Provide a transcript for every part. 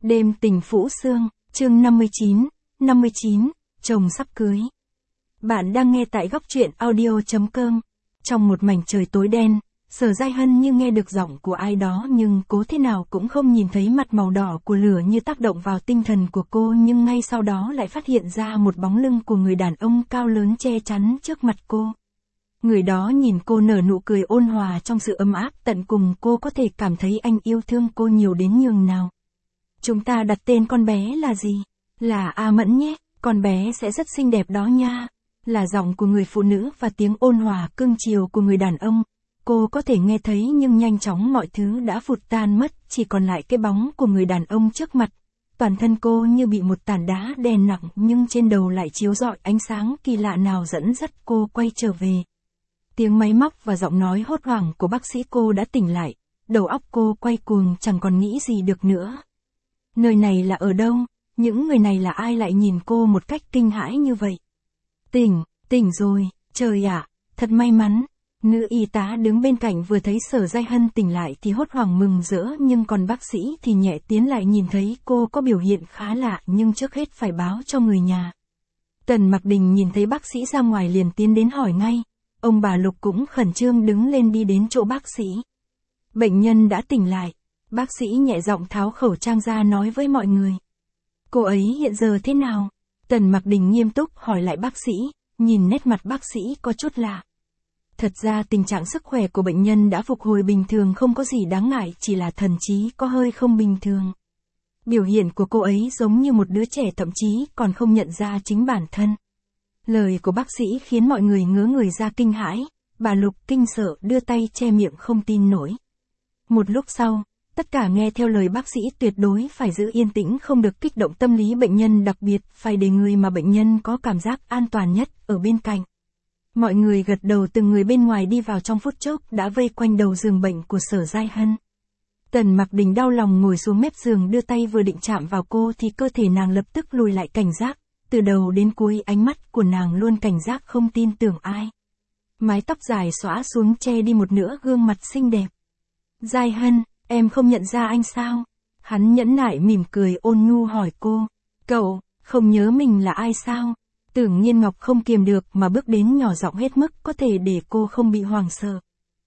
Đêm tình Phũ Sương, chương 59, chồng sắp cưới. Bạn đang nghe tại góc truyện audio.com. Trong một mảnh trời tối đen, Sở Giai Hân như nghe được giọng của ai đó nhưng cố thế nào cũng không nhìn thấy mặt màu đỏ của lửa như tác động vào tinh thần của cô, nhưng ngay sau đó lại phát hiện ra một bóng lưng của người đàn ông cao lớn che chắn trước mặt cô. Người đó nhìn cô nở nụ cười ôn hòa trong sự ấm áp tận cùng, cô có thể cảm thấy anh yêu thương cô nhiều đến nhường nào. Chúng ta đặt tên con bé là gì? Là A Mẫn nhé, con bé sẽ rất xinh đẹp đó nha. Là giọng của người phụ nữ và tiếng ôn hòa cưng chiều của người đàn ông. Cô có thể nghe thấy nhưng nhanh chóng mọi thứ đã vụt tan mất, chỉ còn lại cái bóng của người đàn ông trước mặt. Toàn thân cô như bị một tảng đá đè nặng nhưng trên đầu lại chiếu rọi ánh sáng kỳ lạ nào dẫn dắt cô quay trở về. Tiếng máy móc và giọng nói hốt hoảng của bác sĩ cô đã tỉnh lại, đầu óc cô quay cuồng chẳng còn nghĩ gì được nữa. Nơi này là ở đâu? Những người này là ai lại nhìn cô một cách kinh hãi như vậy? Tỉnh rồi, trời ạ, thật may mắn. Nữ y tá đứng bên cạnh vừa thấy Sở Giai Hân tỉnh lại thì hốt hoảng mừng rỡ, nhưng còn bác sĩ thì nhẹ tiến lại nhìn thấy cô có biểu hiện khá lạ nhưng trước hết phải báo cho người nhà. Tần Mặc Đình nhìn thấy bác sĩ ra ngoài liền tiến đến hỏi ngay. Ông bà Lục cũng khẩn trương đứng lên đi đến chỗ bác sĩ. Bệnh nhân đã tỉnh lại. Bác sĩ nhẹ giọng tháo khẩu trang ra nói với mọi người. Cô ấy hiện giờ thế nào? Tần Mặc Đình nghiêm túc hỏi lại bác sĩ, nhìn nét mặt bác sĩ có chút lạ. Thật ra tình trạng sức khỏe của bệnh nhân đã phục hồi bình thường, không có gì đáng ngại, chỉ là thần trí có hơi không bình thường. Biểu hiện của cô ấy giống như một đứa trẻ, thậm chí còn không nhận ra chính bản thân. Lời của bác sĩ khiến mọi người ngớ người ra kinh hãi, bà Lục kinh sợ đưa tay che miệng không tin nổi. Một lúc sau, tất cả nghe theo lời bác sĩ, tuyệt đối phải giữ yên tĩnh, không được kích động tâm lý bệnh nhân, đặc biệt phải để người mà bệnh nhân có cảm giác an toàn nhất ở bên cạnh. Mọi người gật đầu, từng người bên ngoài đi vào trong phút chốc đã vây quanh đầu giường bệnh của Sở Giai Hân. Tần Mặc Đình đau lòng ngồi xuống mép giường, đưa tay vừa định chạm vào cô thì cơ thể nàng lập tức lùi lại, cảnh giác. Từ đầu đến cuối ánh mắt của nàng luôn cảnh giác, không tin tưởng ai. Mái tóc dài xõa xuống che đi một nửa gương mặt xinh đẹp. Giai Hân, em không nhận ra anh sao? Hắn nhẫn nại mỉm cười ôn nhu hỏi cô. Cậu, không nhớ mình là ai sao? Tưởng Nhiên Ngọc không kiềm được mà bước đến nhỏ giọng hết mức có thể để cô không bị hoảng sợ.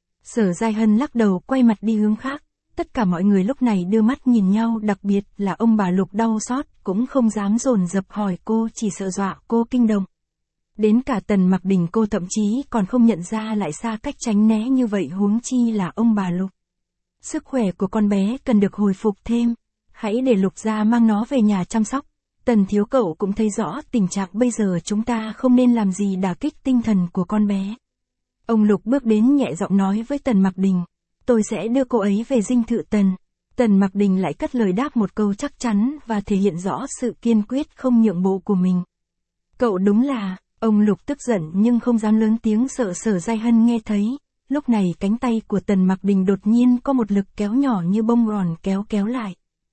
Sở Giai Hân lắc đầu quay mặt đi hướng khác. Tất cả mọi người lúc này đưa mắt nhìn nhau, đặc biệt là ông bà Lục đau xót, cũng không dám dồn dập hỏi cô, chỉ sợ dọa cô kinh động. Đến cả Tần Mặc Đình cô thậm chí còn không nhận ra lại xa cách tránh né như vậy, huống chi là ông bà Lục. Sức khỏe của con bé cần được hồi phục thêm, hãy để Lục gia mang nó về nhà chăm sóc. Tần thiếu cậu cũng thấy rõ tình trạng bây giờ, chúng ta không nên làm gì đả kích tinh thần của con bé. Ông Lục bước đến nhẹ giọng nói với Tần Mặc Đình. Tôi sẽ đưa cô ấy về dinh thự Tần. Tần Mặc Đình lại cất lời đáp một câu chắc chắn và thể hiện rõ sự kiên quyết không nhượng bộ của mình. Cậu đúng là, ông Lục tức giận nhưng không dám lớn tiếng, sợ Sở Giai Hân nghe thấy. Lúc này cánh tay của Tần Mặc Đình đột nhiên có một lực kéo nhỏ như bông gòn kéo lại.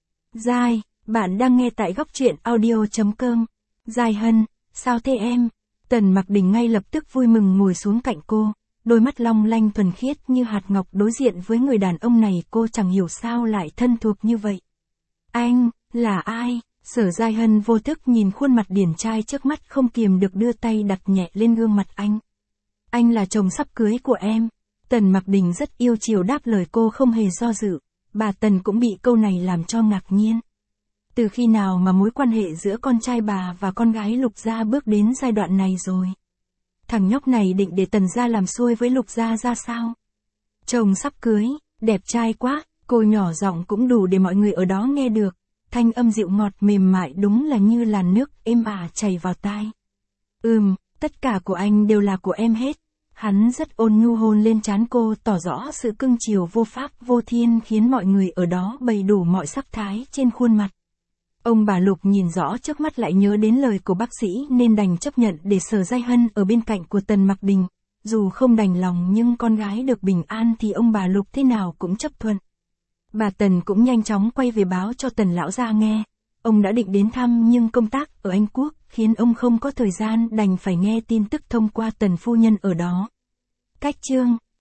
Giai, bạn đang nghe tại góc truyện audio.com. Giai Hân, sao thế em? Tần Mặc Đình ngay lập tức vui mừng ngồi xuống cạnh cô. Đôi mắt long lanh thuần khiết như hạt ngọc, đối diện với người đàn ông này cô chẳng hiểu sao lại thân thuộc như vậy. Anh, là ai? Sở Giai Hân vô thức nhìn khuôn mặt điển trai trước mắt, không kiềm được đưa tay đặt nhẹ lên gương mặt anh. Anh là chồng sắp cưới của em. Tần Mặc Đình rất yêu chiều đáp lời cô không hề do dự. Bà Tần cũng bị câu này làm cho ngạc nhiên. Từ khi nào mà mối quan hệ giữa con trai bà và con gái Lục gia bước đến giai đoạn này rồi? Thằng nhóc này định để Tần gia làm xuôi với Lục gia ra sao? Chồng sắp cưới, đẹp trai quá, cô nhỏ giọng cũng đủ để mọi người ở đó nghe được. Thanh âm dịu ngọt mềm mại đúng là như làn nước êm ả chảy vào tai. Tất cả của anh đều là của em hết. Hắn rất ôn nhu hôn lên trán cô, tỏ rõ sự cưng chiều vô pháp vô thiên, khiến mọi người ở đó bày đủ mọi sắc thái trên khuôn mặt. Ông bà Lục nhìn rõ trước mắt lại nhớ đến lời của bác sĩ nên đành chấp nhận để Sở Giai Hân ở bên cạnh của Tần Mặc Đình. Dù không đành lòng nhưng con gái được bình an thì ông bà Lục thế nào cũng chấp thuận. Bà Tần cũng nhanh chóng quay về báo cho Tần lão gia nghe. Ông đã định đến thăm nhưng công tác ở Anh Quốc khiến ông không có thời gian, đành phải nghe tin tức thông qua Tần phu nhân ở đó. Cách chương